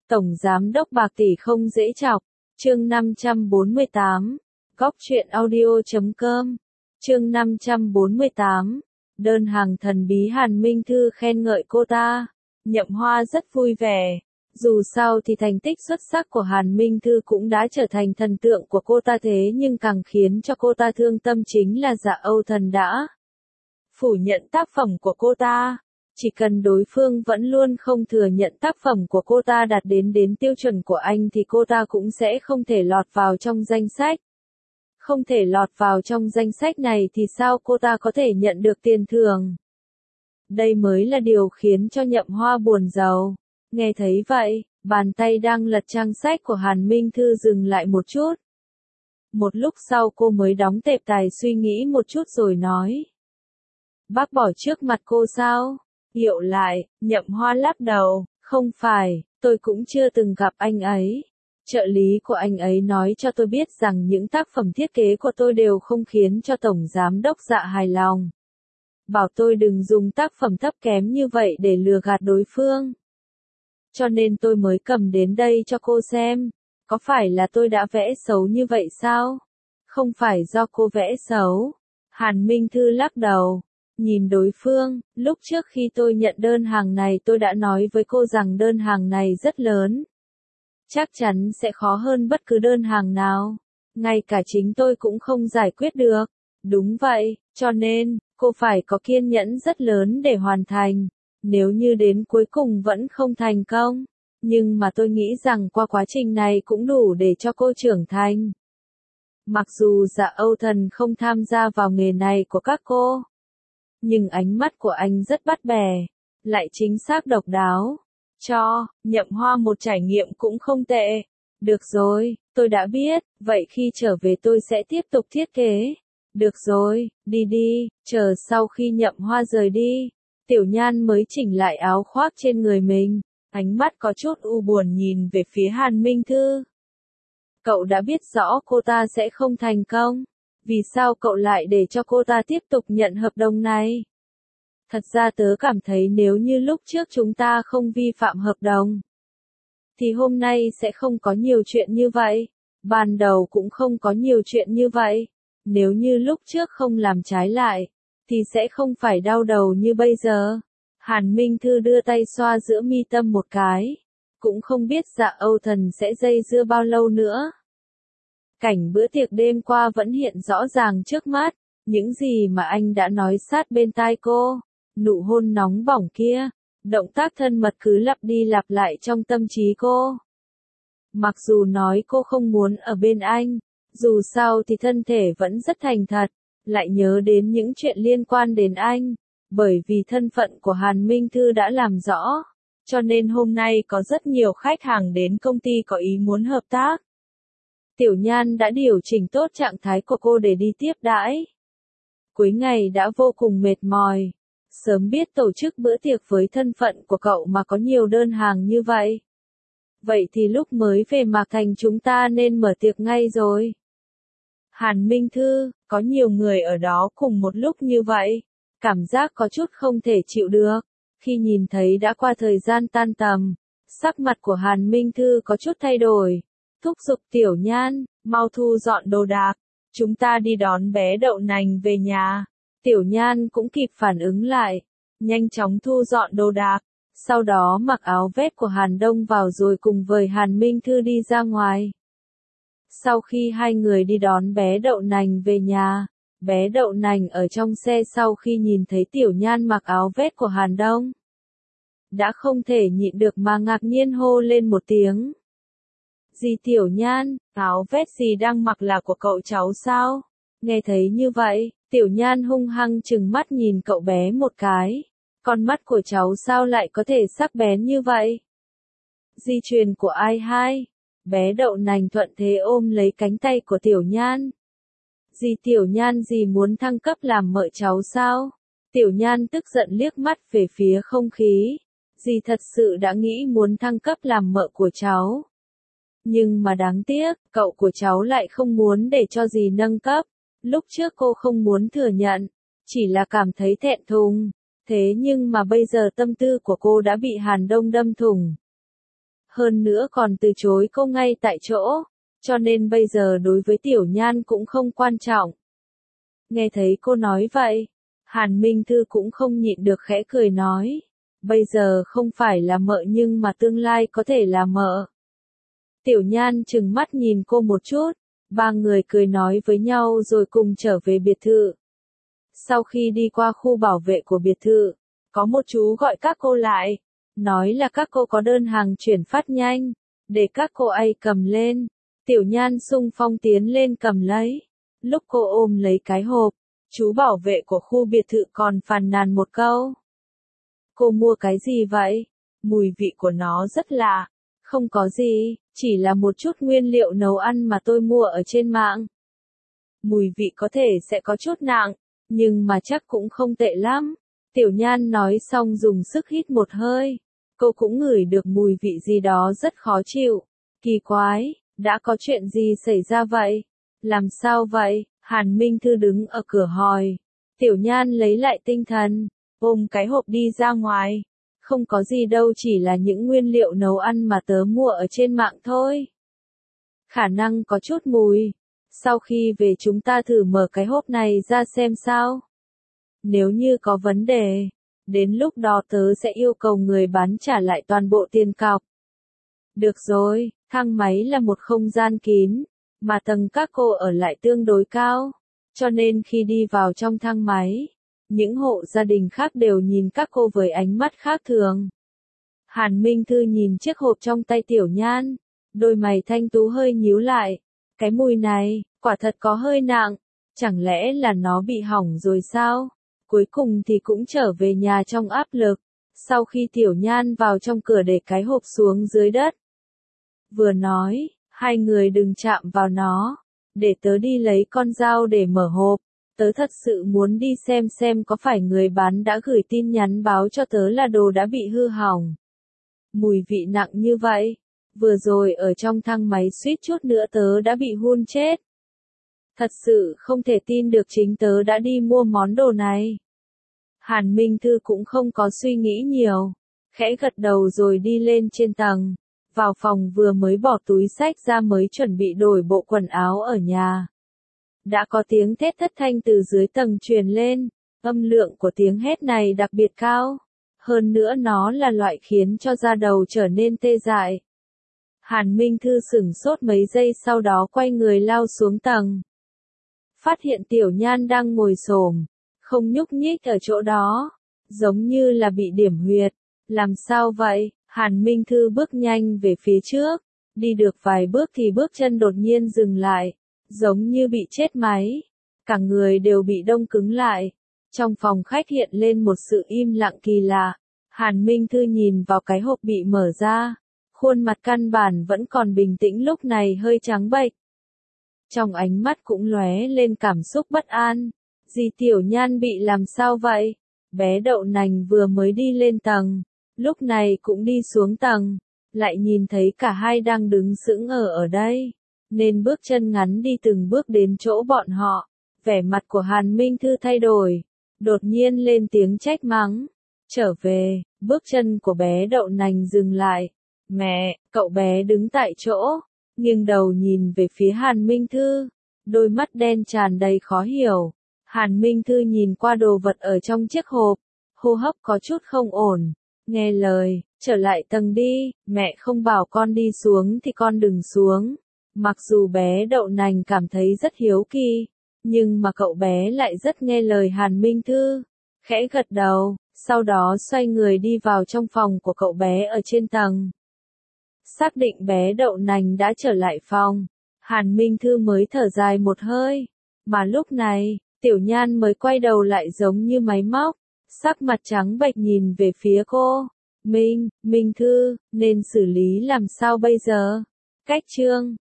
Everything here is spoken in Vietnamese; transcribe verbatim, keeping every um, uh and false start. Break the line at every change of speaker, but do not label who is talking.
Tổng Giám đốc bạc tỷ không dễ chọc. Chương năm trăm bốn mươi tám. Góc truyện audio chấm com. Chương năm trăm bốn mươi tám. Đơn hàng thần bí Hàn Minh Thư khen ngợi cô ta. Nhậm Hoa rất vui vẻ. Dù sao thì thành tích xuất sắc của Hàn Minh Thư cũng đã trở thành thần tượng của cô ta, thế nhưng càng khiến cho cô ta thương tâm chính là Dạ Âu Thần đã phủ nhận tác phẩm của cô ta. Chỉ cần đối phương vẫn luôn không thừa nhận tác phẩm của cô ta đạt đến đến tiêu chuẩn của anh thì cô ta cũng sẽ không thể lọt vào trong danh sách. Không thể lọt vào trong danh sách này thì sao cô ta có thể nhận được tiền thưởng? Đây mới là điều khiến cho Nhậm Hoa buồn rầu. Nghe thấy vậy, bàn tay đang lật trang sách của Hàn Minh Thư dừng lại một chút. Một lúc sau cô mới đóng tệp tài suy nghĩ một chút rồi nói. Bác bỏ trước mặt cô sao? Hiệu lại, Nhậm Hoa lắc đầu, không phải, tôi cũng chưa từng gặp anh ấy. Trợ lý của anh ấy nói cho tôi biết rằng những tác phẩm thiết kế của tôi đều không khiến cho Tổng Giám đốc Dạ hài lòng. Bảo tôi đừng dùng tác phẩm thấp kém như vậy để lừa gạt đối phương. Cho nên tôi mới cầm đến đây cho cô xem. Có phải là tôi đã vẽ xấu như vậy sao? Không phải do cô vẽ xấu. Hàn Minh Thư lắc đầu. Nhìn đối phương, lúc trước khi tôi nhận đơn hàng này tôi đã nói với cô rằng đơn hàng này rất lớn. Chắc chắn sẽ khó hơn bất cứ đơn hàng nào. Ngay cả chính tôi cũng không giải quyết được. Đúng vậy, cho nên, cô phải có kiên nhẫn rất lớn để hoàn thành. Nếu như đến cuối cùng vẫn không thành công. Nhưng mà tôi nghĩ rằng qua quá trình này cũng đủ để cho cô trưởng thành. Mặc dù Dạ Âu Thần không tham gia vào nghề này của các cô. Nhưng ánh mắt của anh rất bắt bẻ. Lại chính xác độc đáo. Cho, Nhậm Hoa một trải nghiệm cũng không tệ. Được rồi, tôi đã biết, vậy khi trở về tôi sẽ tiếp tục thiết kế. Được rồi, đi đi, chờ sau khi Nhậm Hoa rời đi. Tiểu Nhan mới chỉnh lại áo khoác trên người mình, ánh mắt có chút u buồn nhìn về phía Hàn Minh Thư. Cậu đã biết rõ cô ta sẽ không thành công, vì sao cậu lại để cho cô ta tiếp tục nhận hợp đồng này? Thật ra tớ cảm thấy nếu như lúc trước chúng ta không vi phạm hợp đồng, thì hôm nay sẽ không có nhiều chuyện như vậy, ban đầu cũng không có nhiều chuyện như vậy, nếu như lúc trước không làm trái lại. Thì sẽ không phải đau đầu như bây giờ. Hàn Minh Thư đưa tay xoa giữa mi tâm một cái. Cũng không biết Dạ Âu Thần sẽ dây dưa bao lâu nữa. Cảnh bữa tiệc đêm qua vẫn hiện rõ ràng trước mắt. Những gì mà anh đã nói sát bên tai cô. Nụ hôn nóng bỏng kia. Động tác thân mật cứ lặp đi lặp lại trong tâm trí cô. Mặc dù nói cô không muốn ở bên anh. Dù sao thì thân thể vẫn rất thành thật. Lại nhớ đến những chuyện liên quan đến anh, bởi vì thân phận của Hàn Minh Thư đã làm rõ, cho nên hôm nay có rất nhiều khách hàng đến công ty có ý muốn hợp tác. Tiểu Nhan đã điều chỉnh tốt trạng thái của cô để đi tiếp đãi. Cuối ngày đã vô cùng mệt mỏi, sớm biết tổ chức bữa tiệc với thân phận của cậu mà có nhiều đơn hàng như vậy. Vậy thì lúc mới về Mạc Thành chúng ta nên mở tiệc ngay rồi. Hàn Minh Thư, có nhiều người ở đó cùng một lúc như vậy, cảm giác có chút không thể chịu được. Khi nhìn thấy đã qua thời gian tan tầm, sắc mặt của Hàn Minh Thư có chút thay đổi. Thúc giục Tiểu Nhan, mau thu dọn đồ đạc, chúng ta đi đón bé Đậu Nành về nhà. Tiểu Nhan cũng kịp phản ứng lại, nhanh chóng thu dọn đồ đạc, sau đó mặc áo vest của Hàn Đông vào rồi cùng với Hàn Minh Thư đi ra ngoài. Sau khi hai người đi đón bé Đậu Nành về nhà, bé Đậu Nành ở trong xe sau khi nhìn thấy Tiểu Nhan mặc áo vest của Hàn Đông, đã không thể nhịn được mà ngạc nhiên hô lên một tiếng. Dì Tiểu Nhan, áo vest gì đang mặc là của cậu cháu sao? Nghe thấy như vậy, Tiểu Nhan hung hăng trừng mắt nhìn cậu bé một cái. Con mắt của cháu sao lại có thể sắc bén như vậy? Di truyền của ai hai? Bé Đậu Nành thuận thế ôm lấy cánh tay của Tiểu Nhan. Dì Tiểu Nhan dì muốn thăng cấp làm mợ cháu sao? Tiểu Nhan tức giận liếc mắt về phía không khí. Dì thật sự đã nghĩ muốn thăng cấp làm mợ của cháu. Nhưng mà đáng tiếc, cậu của cháu lại không muốn để cho dì nâng cấp. Lúc trước cô không muốn thừa nhận, chỉ là cảm thấy thẹn thùng. Thế nhưng mà bây giờ tâm tư của cô đã bị Hàn Đông đâm thủng. hơn nữa còn từ chối cô ngay tại chỗ, cho nên bây giờ đối với Tiểu Nhan cũng không quan trọng. Nghe thấy cô nói vậy, Hàn Minh Thư cũng không nhịn được khẽ cười nói, bây giờ không phải là mợ nhưng mà tương lai có thể là mợ. Tiểu Nhan trừng mắt nhìn cô một chút, ba người cười nói với nhau rồi cùng trở về biệt thự. Sau khi đi qua khu bảo vệ của biệt thự, có một chú gọi các cô lại, nói là các cô có đơn hàng chuyển phát nhanh, để các cô ấy cầm lên. Tiểu Nhan xung phong tiến lên cầm lấy. Lúc cô ôm lấy cái hộp, chú bảo vệ của khu biệt thự còn phàn nàn một câu. Cô mua cái gì vậy? Mùi vị của nó rất lạ. Không có gì, chỉ là một chút nguyên liệu nấu ăn mà tôi mua ở trên mạng. Mùi vị có thể sẽ có chút nặng, nhưng mà chắc cũng không tệ lắm. Tiểu Nhan nói xong dùng sức hít một hơi. Cô cũng ngửi được mùi vị gì đó rất khó chịu. Kỳ quái, đã có chuyện gì xảy ra vậy? Làm sao vậy? Hàn Minh Thư đứng ở cửa hỏi. Tiểu Nhan lấy lại tinh thần, ôm cái hộp đi ra ngoài. Không có gì đâu, chỉ là những nguyên liệu nấu ăn mà tớ mua ở trên mạng thôi. Khả năng có chút mùi. Sau khi về chúng ta thử mở cái hộp này ra xem sao. Nếu như có vấn đề, đến lúc đó tớ sẽ yêu cầu người bán trả lại toàn bộ tiền cọc. Được rồi, thang máy là một không gian kín, mà tầng các cô ở lại tương đối cao, cho nên khi đi vào trong thang máy, những hộ gia đình khác đều nhìn các cô với ánh mắt khác thường. Hàn Minh Thư nhìn chiếc hộp trong tay Tiểu Nhan, đôi mày thanh tú hơi nhíu lại. Cái mùi này, quả thật có hơi nặng, chẳng lẽ là nó bị hỏng rồi sao? Cuối cùng thì cũng trở về nhà trong áp lực. Sau khi Tiểu Nhan vào trong cửa để cái hộp xuống dưới đất. Vừa nói, hai người đừng chạm vào nó, để tớ đi lấy con dao để mở hộp. Tớ thật sự muốn đi xem xem có phải người bán đã gửi tin nhắn báo cho tớ là đồ đã bị hư hỏng. Mùi vị nặng như vậy, vừa rồi ở trong thang máy suýt chút nữa tớ đã bị hun chết. Thật sự không thể tin được chính tớ đã đi mua món đồ này. Hàn Minh Thư cũng không có suy nghĩ nhiều, khẽ gật đầu rồi đi lên trên tầng. Vào phòng vừa mới bỏ túi xách ra mới chuẩn bị đổi bộ quần áo ở nhà. Đã có tiếng thét thất thanh từ dưới tầng truyền lên, âm lượng của tiếng hét này đặc biệt cao. Hơn nữa nó là loại khiến cho da đầu trở nên tê dại. Hàn Minh Thư sửng sốt mấy giây sau đó quay người lao xuống tầng. Phát hiện Tiểu Nhan đang ngồi xổm, không nhúc nhích ở chỗ đó, giống như là bị điểm huyệt. Làm sao vậy? Hàn Minh Thư bước nhanh về phía trước, đi được vài bước thì bước chân đột nhiên dừng lại, giống như bị chết máy. Cả người đều bị đông cứng lại. Trong phòng khách hiện lên một sự im lặng kỳ lạ. Hàn Minh Thư nhìn vào cái hộp bị mở ra. Khuôn mặt căn bản vẫn còn bình tĩnh lúc này hơi trắng bệch. Trong ánh mắt cũng lóe lên cảm xúc bất an. Dì Tiểu Nhan bị làm sao vậy? Bé đậu nành vừa mới đi lên tầng, lúc này cũng đi xuống tầng, lại nhìn thấy cả hai đang đứng sững ở ở đây, nên bước chân ngắn đi từng bước đến chỗ bọn họ. Vẻ mặt của Hàn Minh Thư thay đổi, đột nhiên lên tiếng trách mắng. Trở về, bước chân của bé đậu nành dừng lại. Mẹ, cậu bé đứng tại chỗ, nghiêng đầu nhìn về phía Hàn Minh Thư, đôi mắt đen tràn đầy khó hiểu. Hàn Minh Thư nhìn qua đồ vật ở trong chiếc hộp, hô hấp có chút không ổn. Nghe lời, trở lại tầng đi, mẹ không bảo con đi xuống thì con đừng xuống. Mặc dù bé đậu nành cảm thấy rất hiếu kỳ, nhưng mà cậu bé lại rất nghe lời Hàn Minh Thư. Khẽ gật đầu, sau đó xoay người đi vào trong phòng của cậu bé ở trên tầng. Xác định bé đậu nành đã trở lại phòng, Hàn Minh Thư mới thở dài một hơi. Mà lúc này, Tiểu Nhan mới quay đầu lại giống như máy móc, sắc mặt trắng bệch nhìn về phía cô. Minh, Minh Thư, nên xử lý làm sao bây giờ? Cách chương